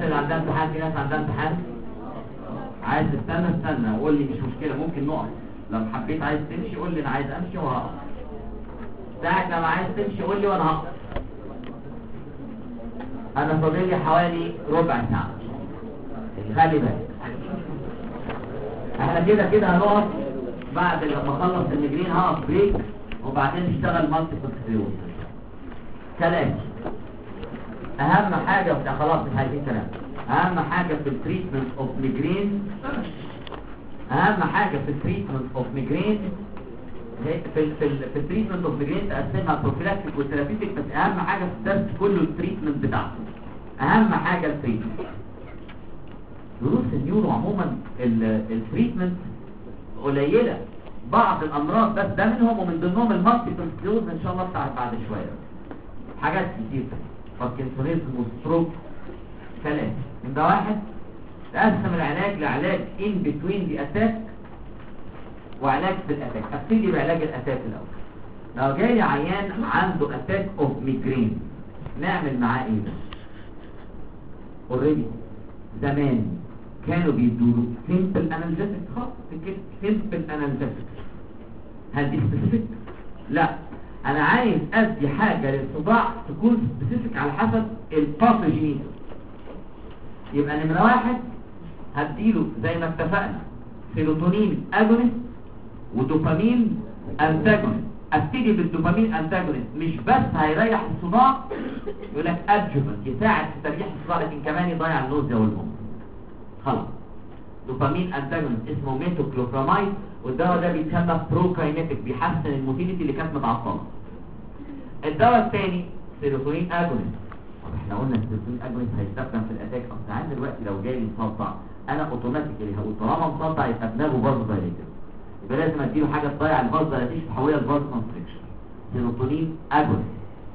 اللي عندها امتحان، في ناس عندها امتحان عايز استنى قول لي مش مشكله، ممكن نقف لو حبيت. عايز تمشي قول لي انا عايز امشي وهقف. ساعة لما عايز تمشي قول لي وانا هقف. انا فاضل لي حوالي ربع ساعه، خلي بالك. احنا كده هنقف بعد لما اخلص الميجرين، هقف بريك وبعدين نشتغل مالتيبل سكليروز. كلام اهم حاجه خلاص مش عايزين كلام. اهم حاجه في التريتمنت اوف ميجرين، اهم حاجه في التريتمنت اوف ميجرين في التريتمنت اوف ميجرين تقسمها بروفيلاكتيك وثيرابيوتيك، بس اهم حاجه في الدرس كله التريتمنت بتاعته. اهم حاجه التريتمنت. دروس النيورو عموما التريتمنت قليله، بعض الامراض بس ده منهم، ومن ضمنهم المالتيبل سكليروز ان شاء الله بتاع بعد شويه. حاجات كتير باركنسونيزم وستروك. كلام ده واحد. تقسم العلاج لعلاج ان بتوين دي اتاك وعلاج بالاتاك. ابتدي بعلاج الاتاك الاول. لو جاي عيان عنده اتاك اوف ميجرين نعمل معاه ايه؟ اوريدي زمان كانوا بيدوا سيمبل انالجيسيك، خلاص كده سيمبل انالجيسيك. هل دي سبيسيفيك؟ لا، انا عايز ادي حاجه للصداع تكون سبيسيفيك على حسب الباثوجينيز. يبقى نمره واحد هديله زي ما اتفقنا سيروتونين اجونست ودوبامين انتاجونست. ابتدي بالدوبامين انتاجونست، مش بس هيريح الصداع، يقول لك ادجوفنت يساعد في تريح الصداع، لكن كمان يضيع النوزيا والهم. خلاص دوبامين انتاجونست اسمه ميتوكلوبراميد، والدواء ده بيتسمى بروكاينيتيك، بيحسن الموتيليتي اللي كانت متعطله. الدواء الثاني سيروتونين اجونست. طب احنا قلنا السيروتونين اجونست هيستخدم في الاتاك. اصل عندي دلوقتي لو جاي لي مصدع انا اوتوماتيكلي هقول طالما مصدع يبقى دماغه برضه دايليتد، يبقى لازم اديله حاجه تضيع الفاز دايليتيشن تحولها لفاز كونستريكشن. سيروتونين اجونست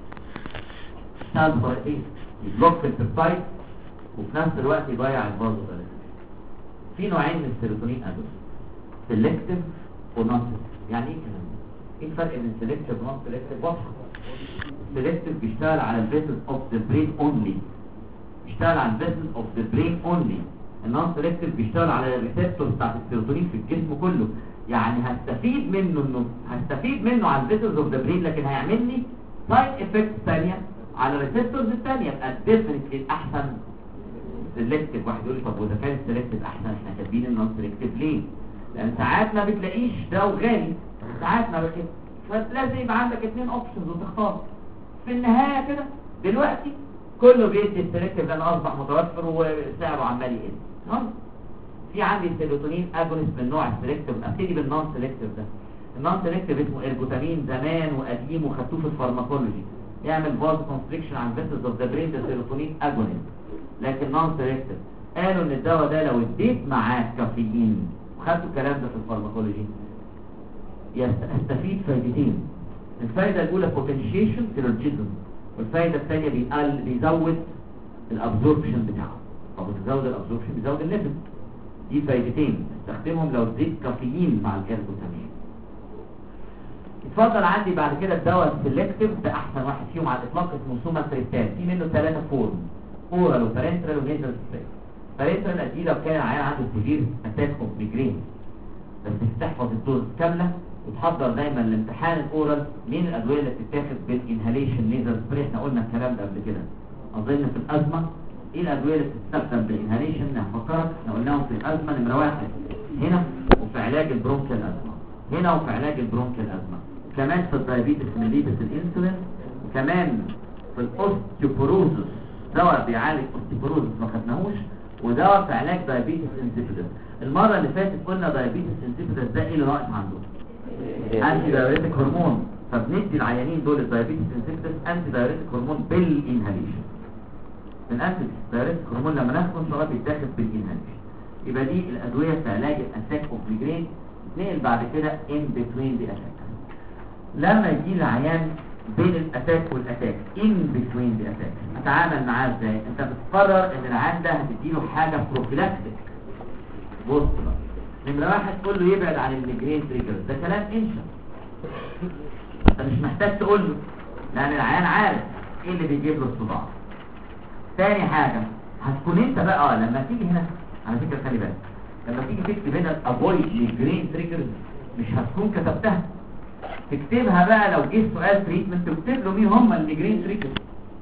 ستاند باي يبلوك في البيبتايد وفي نفس الوقت يضيع الفاز دايليتيشن. في نوعين من السيروتونين اجونست، سيلكتيف ونون سيلكتيف. يعني ايه الكلام ده؟ ايه الفرق بين سيلكتيف ونون سيلكتيف؟ واضحه. سيلكتيف بيشتغل على الفيسلز اوف ذا برين اونلي، بيشتغل على الفيسلز اوف ذا برين اونلي. النون سيلكتيف بيشتغل على الريسبتورز بتاعت السيروتونين في الجسم كله. يعني هستفيد منه على الفيسلز اوف ذا برين، لكن هيعمل لي سايد افكت ثانيه على الريسبتورز الثانيه. يبقى ديفنتلي الاحسن سيلكتيف. واحد يقول لي طب واذا كان السيلكتيف احسن احنا كاتبين النون سيلكتيف ليه؟ لان ساعات ما بتلاقيش ده وغالي، ساعات ما بتلاقيش، فلازم يبقى عندك 2 اوبشنز وتختار. في النهايه كده دلوقتي كله بيدي السيلكتيف لان اصبح متوفر وسعره عمال يقل. في عندي سيروتونين اجونست من نوع السيلكتيف. ابتدي بالنون سيلكتيف ده. النون سيلكتيف اسمه ارجوتامين، زمان وقديم وخدتوه في الفارماكولوجي، يعمل فاز كونستريكشن على الفيسلز اوف ذا برين. ده سيروتونين اجونست لكن نون سيلكتيف. قالوا ان الدواء ده لو اديت معاه كافيين، وخدتوا الكلام ده في الفارماكولوجي، يستفيد فايدتين. الفايده الاولى بوتنشيشن سيرجيزم، والفايده الثانيه بيزود الابزوربشن بتاعه. طب بتزود الابزوربشن بيزود الليفل. دي فايدتين استخدمهم لو اديت كافيين مع الارجوتامين. اتفضل عندي بعد كده الدواء السيلكتيف ده احسن واحد فيهم على الاطلاق اسمه سوماتريبتان. في منه 3 فورم، اورال وبارنترال ونيزل سبراي. بارنترال دي لو كان العيان عنده سيفير اتاك اوف ميجرين، بس تحفظ الدوز كامله وتحضر دايما الامتحان الاورال مين الادويه اللي بتتاخد بالانهاليشن نيزل سبراي. احنا قلنا الكلام ده قبل كده اظن في الازمه. ايه الادويه اللي بتستخدم بالانهاليشن؟ هفكرك احنا قلناهم في الازمه. نمره 1 هنا وفي علاج البرونكيال ازمه، هنا وفي علاج البرونكيال ازمه، كمان في الدايابيتس ميليتس الانسولين، وكمان في الاوستيوبوروزس دواء بيعالج اوستيوبوروزس ما خدناهوش، ودواء في علاج دايابيتس انسيبيدس. المره اللي فاتت قلنا دايابيتس انسيبيدس ده ايه اللي ناقص عنده؟ انتي دايوريتيك هرمون. فبندي العيانين دول الدايابيتس انسيبيدس انتي دايوريتيك هرمون بالانهاليشن. من انتي دايوريتيك هرمون لما ناخده ان شاء الله بيتاخد بالانهاليشن. يبقى دي الادويه في علاج الاتاك اوف ميجرين. نقل بعد كده ان بتوين دي اتاك. لما يجي العيان بين الاتاك والاتاك، ان بتوين دي اتاك، اتعامل معاه ازاي؟ انت بتقرر ان العيان ده هتديله حاجه بروفيلاكتيك. بص بقى، نمره 1 تقول له يبعد عن الميجرين تريجر. ده كلام انشا، انت مش محتاج تقول له لان العيان عارف ايه اللي بيجيب له الصداع. تاني حاجه هتكون انت بقى لما تيجي هنا، على فكره خلي بالك لما تيجي تكتب هنا افويد ميجرين تريجرز مش هتكون كتبتها، تكتبها بقى لو جه سؤال تريتمنت تكتب له مين هم الميجرين تريجرز.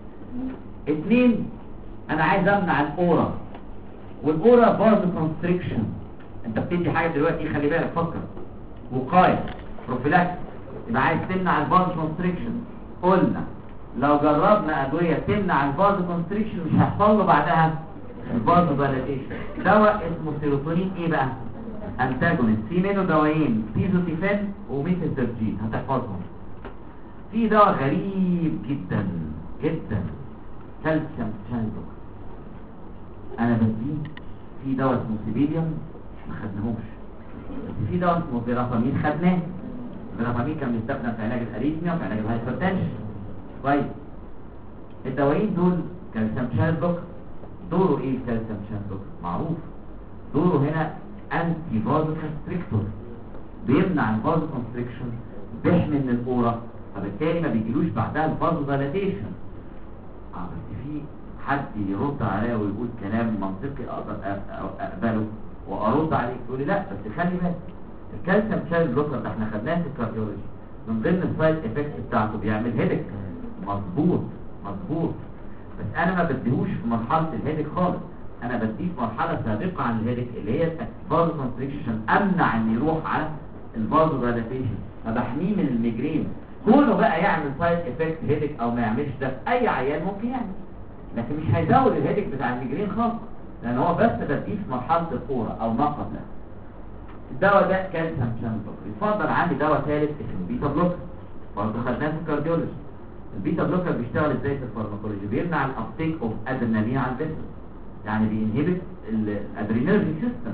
2 انا عايز امنع الاورا، والاورا برضه كونستريكشن. انت بتدي حاجه دلوقتي خلي بالك فكر، وقايه بروفيلاكس، يبقى عايز تمنع الفاز كونستريكشن. قلنا لو جربنا ادويه تمنع الفاز كونستريكشن مش هيحصل له بعدها الفاز دايلاتيشن. دواء اسمه سيروتونين ايه بقى؟ انتاجونست. في منه دوايين بيزوتيفين وميثيلترجين هتحفظهم. في دواء غريب جدا جدا كالسيوم شانل، انا بديه. في دواء اسمه سيبيليوم ما خدناهوش، بس في دواء اسمه فيرافامين خدناه. فيرافامين كان بيستخدم في علاج الاريثميا وفي علاج الهايبرتنشن. كويس. الدوايين دول كالسيوم شانل بلوكر. دوره ايه الكالسيوم شانل بلوكر؟ معروف دوره هنا انتي فازو كونستريكتور، بيمنع الفازو كونستريكشن، بيحمي من الاورا، فبالتالي ما بيجيلوش بعدها الفازو دايلاتيشن. بس في حد يرد عليا ويقول كلام منطقي اقدر اقبله وارد عليه، يقول لي لا بس خلي بالك الكالسيوم شانل بلوكر ده احنا خدناه في الكارديولوجي، من ضمن السايد افكتس بتاعته بيعمل هيدك. مظبوط مظبوط، بس انا ما بديهوش في مرحله الهيدك خالص، انا بديه في مرحله سابقه عن الهيدك اللي هي الفازو كونستريكشن، امنع ان يروح على الفازو دايلاتيشن، فبحميه من الميجرين. كونه بقى يعمل سايد افكت هيدك او ما يعملش ده في اي عيان ممكن يعمل، لكن مش هيزود الهيدك بتاع الميجرين خالص، لان هو بس بديه في مرحله الكوره او ما قبلها. الدواء ده كالسيوم شانل بلوكر. يفضل عندي دواء ثالث اسمه بيتا بلوكر، برضه خدناه في الكارديولوجي. البيتا بلوكر بيشتغل ازاي في الفارماكولوجي؟ بيمنع الابتيك اوف ادرينالين على الجسم، يعني بينهبت الادرينالين سيستم.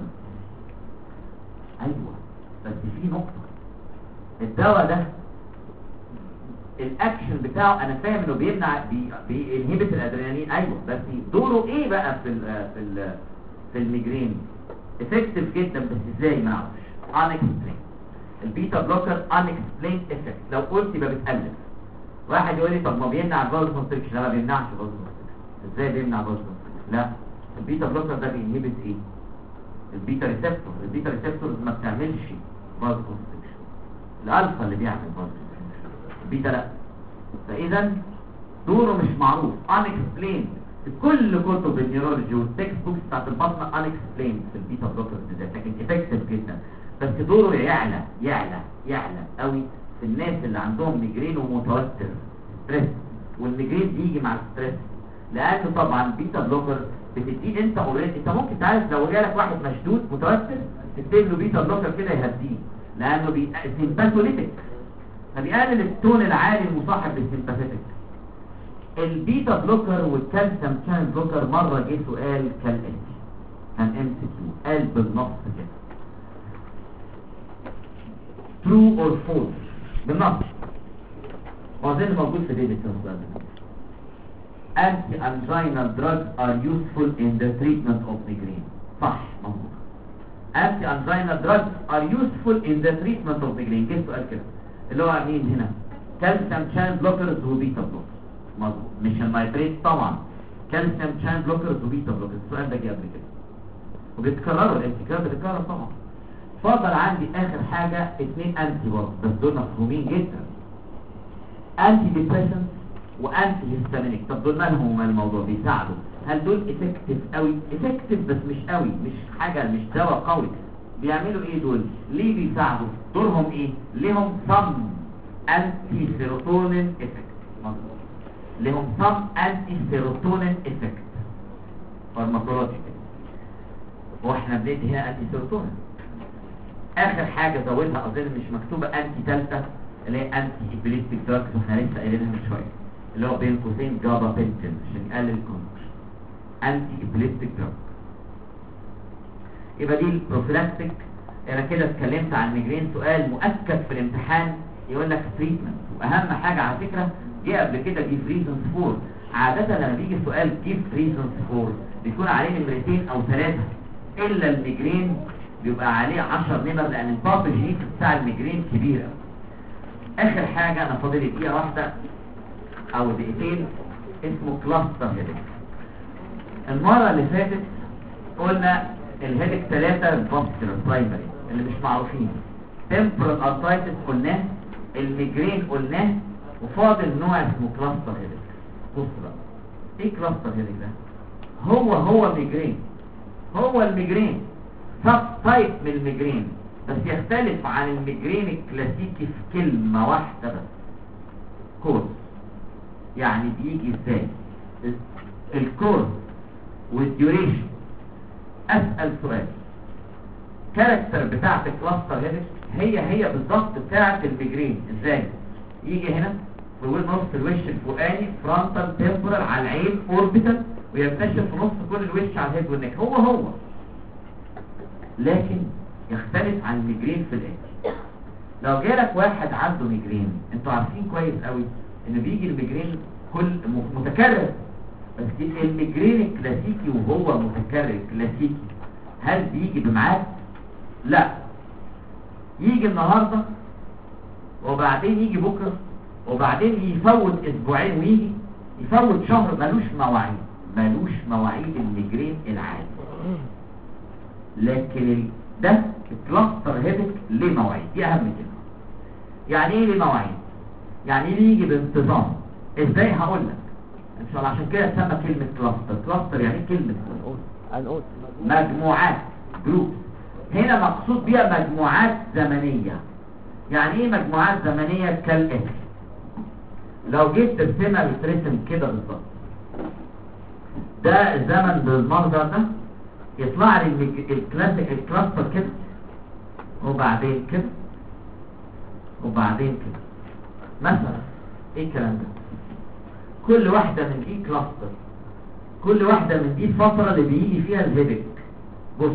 ايوه بس في نقطه، الدواء ده الاكشن بتاعه انا فاهم انه بيمنع بينهبت الادرينالين، ايوه بس دوره ايه بقى في الميجرين؟ افكتيف جدا بس ازاي ما نعرفش. unexplained. البيتا بلوكر unexplained effect. لو قلت يبقى بتقلل. واحد يقول لي طب ما بيمنع الفازو كونستريكشن، لا ما بيمنعش الفازو كونستريكشن. ازاي بيمنع الفازو كونستريكشن؟ لا البيتا بلوكر ده بينهبت ايه؟ البيتا ريسبتور. البيتا ريسبتور ما بتعملش فازو كونستريكشن، الالفا اللي بيعمل فازو كونستريكشن، البيتا لا. فاذا دوره مش معروف unexplained في كل كتب النيورولوجي والتكست بوكس بتاعت البطنه unexplained في البيتا بلوكر بالذات، لكن افكتيف جدا. بس دوره يعلى يعلى يعلى قوي في الناس اللي عندهم ميجرين ومتوتر ستريس، والميجرين بيجي مع الستريس، لان طبعا البيتا بلوكر بتديه انت اوريدي. انت ممكن تعرف لو جالك واحد مشدود متوتر تكتب له بيتا بلوكر كده يهديه، لانه سيمباثوليتيك، فبيقلل التون العالي المصاحب للسيمباثيتك. البيتا بلوكر والكالسيوم شانل بلوكر مره جه سؤال كالاتي، كان MCQ قال بالنص كده true or false بالنص، وظن موجود في ديفيدسون. Anti-angina drugs are useful in the treatment of migraine. صح مظبوط. Anti-angina drugs are useful in the treatment of migraine. جه سؤال كده اللي هو مين هنا؟ كالسيوم شانل بلوكرز وبيتا بلوكرز. مظبوط، مش النايتريت طبعا، كالسيوم شانل بلوكرز وبيتا بلوكرز. السؤال ده جه قبل كده وبيتكرروا، الامتكار بتتكرر طبعا. فضل عندي اخر حاجه 2 انتي برضه، بس دول مفهومين جدا، انتي ديبريشنت وانتي هيستامينيك. طب دول مالهم الموضوع؟ بيساعدوا. هل دول افكتيف قوي؟ افكتيف بس مش قوي، مش حاجه، مش دواء قوي. بيعملوا ايه دول؟ ليه بيساعدوا؟ دورهم ايه؟ ليهم صم انتي سيروتونين افكت. مظبوط، لهم صم انتي سيروتونين افكت فارماكولوجيكال، واحنا بندي هنا انتي سيروتونين. اخر حاجه زودها اظن مش مكتوبه، انتي ثالثه اللي هي انتي ابيليبتيك دراجز، واحنا لسه قايلينها من شويه، اللي هو بين قوسين جابا بنتين عشان يقلل الكونتراكشن. انتي ابيليبتيك دراج. يبقى دي البروفيلاكتيك. انا كده اتكلمت عن الميجرين. سؤال مؤكد في الامتحان يقول لك تريتمنت، واهم حاجه على فكره جه قبل كده جيف ريزونز فور. عاده لما بيجي سؤال جيف ريزونز فور بيكون عليه نمرتين او 3، الا الميجرين بيبقى عليه 10 نمر، لان الباثوجينيك بتاع الميجرين كبير قوي. اخر حاجه انا فاضل لي دقيقه واحده او دقيقتين، اسمه كلاستر هيدك. المرة اللي فاتت قلنا الهيدك 3 الفاسكولار برايمري اللي مش معروفين، تمبرال ارترايتس قلناه، الميجرين قلناه، وفاضل نوع اسمه كلاستر هيدك. بص بقى، ايه كلاستر هيدك ده؟ هو ميجرين، هو الميجرين سب تايب من الميجرين، بس يختلف عن الميجرين الكلاسيكي في كلمة واحدة بس، كورس. يعني بيجي ازاي؟ الكورس والديوريشن. اسأل سؤال، كاركتر بتاعت الكلاستر هيدك هي بالظبط بتاعت الميجرين. ازاي؟ يجي هنا في نص الوش الفوقاني فرونتال تمبورال على العين اوربيتال، وينتشر في نص كل الوش على الهيد والنك، هو لكن يختلف عن الميجرين في الاخر. لو جالك واحد عنده ميجرين، انتوا عارفين كويس قوي ان بيجي الميجرين كل متكرر، بس الميجرين الكلاسيكي وهو متكرر كلاسيكي هل بيجي بميعاد؟ لا، يجي النهارده وبعدين يجي بكره وبعدين يفوت اسبوعين ويجي يفوت شهر، ملوش مواعيد الميجرين العادي. لكن ده الكلاستر هيدك ليه مواعيد، دي اهم كده. يعني ايه ليه مواعيد؟ يعني ليه يجي بانتظام. ازاي؟ هقول لك ان شاء الله. عشان كده اتسمى كلمه كلاستر يعني كلمه هنقول مجموعات، جروب. هنا مقصود بيها مجموعات زمنيه. يعني ايه مجموعات زمنيه؟ كالاتي. لو جيت ترسمها بترسم كده بالظبط، ده الزمن بالمنظر ده، يطلع لي الكلاستر كده وبعدين كده وبعدين كده. مثلا ايه الكلام ده؟ كل واحدة من دي كلاستر، كل واحدة من دي الفترة اللي بيجي فيها الهيدك. بص،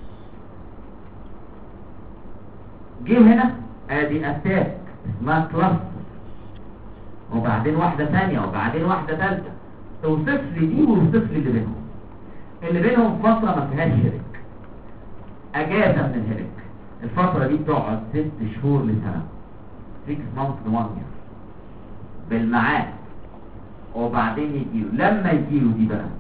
جه هنا ادي اتاك اسمها كلاستر، وبعدين واحدة ثانية وبعدين واحدة ثالثة. توصف لي دي ووصف لي اللي بينهم فترة ما فيهاش هيدك، اجازة من الهيدك. الفترة دي بتقعد 6 شهور لسنة، 6 months to 1 year بالمعاد. وبعدين يجيله، لما يجيله دي بقى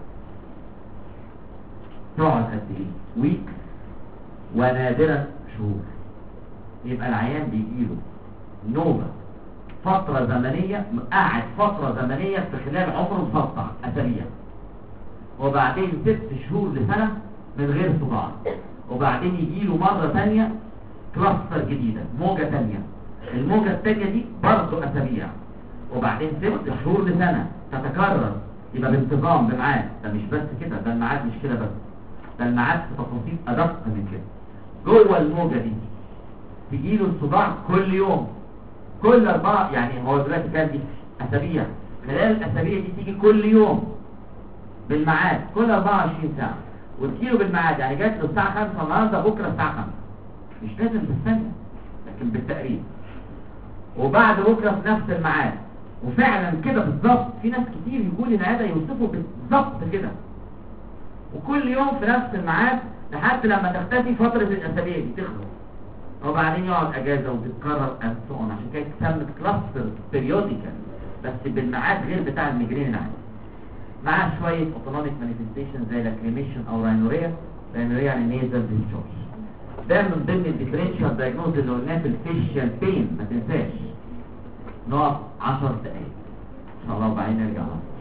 تقعد قد ايه؟ ويك ونادرا شهور. يبقى العيان بيجيله نوبة فترة زمنية، قاعد فترة زمنية في خلال عمره مسطع أسابيع، وبعدين 6 شهور لسنة من غير صداع، وبعدين يجيله مرة ثانية كلاستر جديدة، موجة ثانية. الموجة الثانية دي برضه أسابيع، وبعدين 6 شهور لسنة تتكرر. يبقى بانتظام بميعاد. ده مش بس كده، ده الميعاد مش كده بس، ده الميعاد في تفاصيل أدق من كده. جوه الموجة دي تجيله الصداع كل يوم، كل 4، يعني هو دلوقتي كان دي أسابيع، خلال الأسابيع دي تيجي كل يوم بالميعاد، كل 24 ساعة، وتجيله بالميعاد. يعني جات له الساعة 5 النهارده، بكرة الساعة 5، مش لازم بالثانية لكن بالتقريب، وبعد بكرة في نفس الميعاد. وفعلا كده بالظبط، في ناس كتير يقول العيادة يوصفوا بالظبط كده، وكل يوم في نفس الميعاد لحد لما تختفي فترة الأسابيع دي تخلص، وبعدين يقعد اجازة وتتكرر انسون. عشان كده اتسمت كلاستر بيريوديكال، بس بالميعاد غير بتاع الميجرين العادي، مع شوية اوتونوميك مانيفستيشن زي لاكريميشن او راينوريا. راينوريا يعني نيزل ديسشارج. ده من ضمن الديفرنشال دايجنوز اللي قلناه في الفيشيال بين، ما تنساش. نقف 10 دقايق ان شاء الله وبعدين نرجع لها.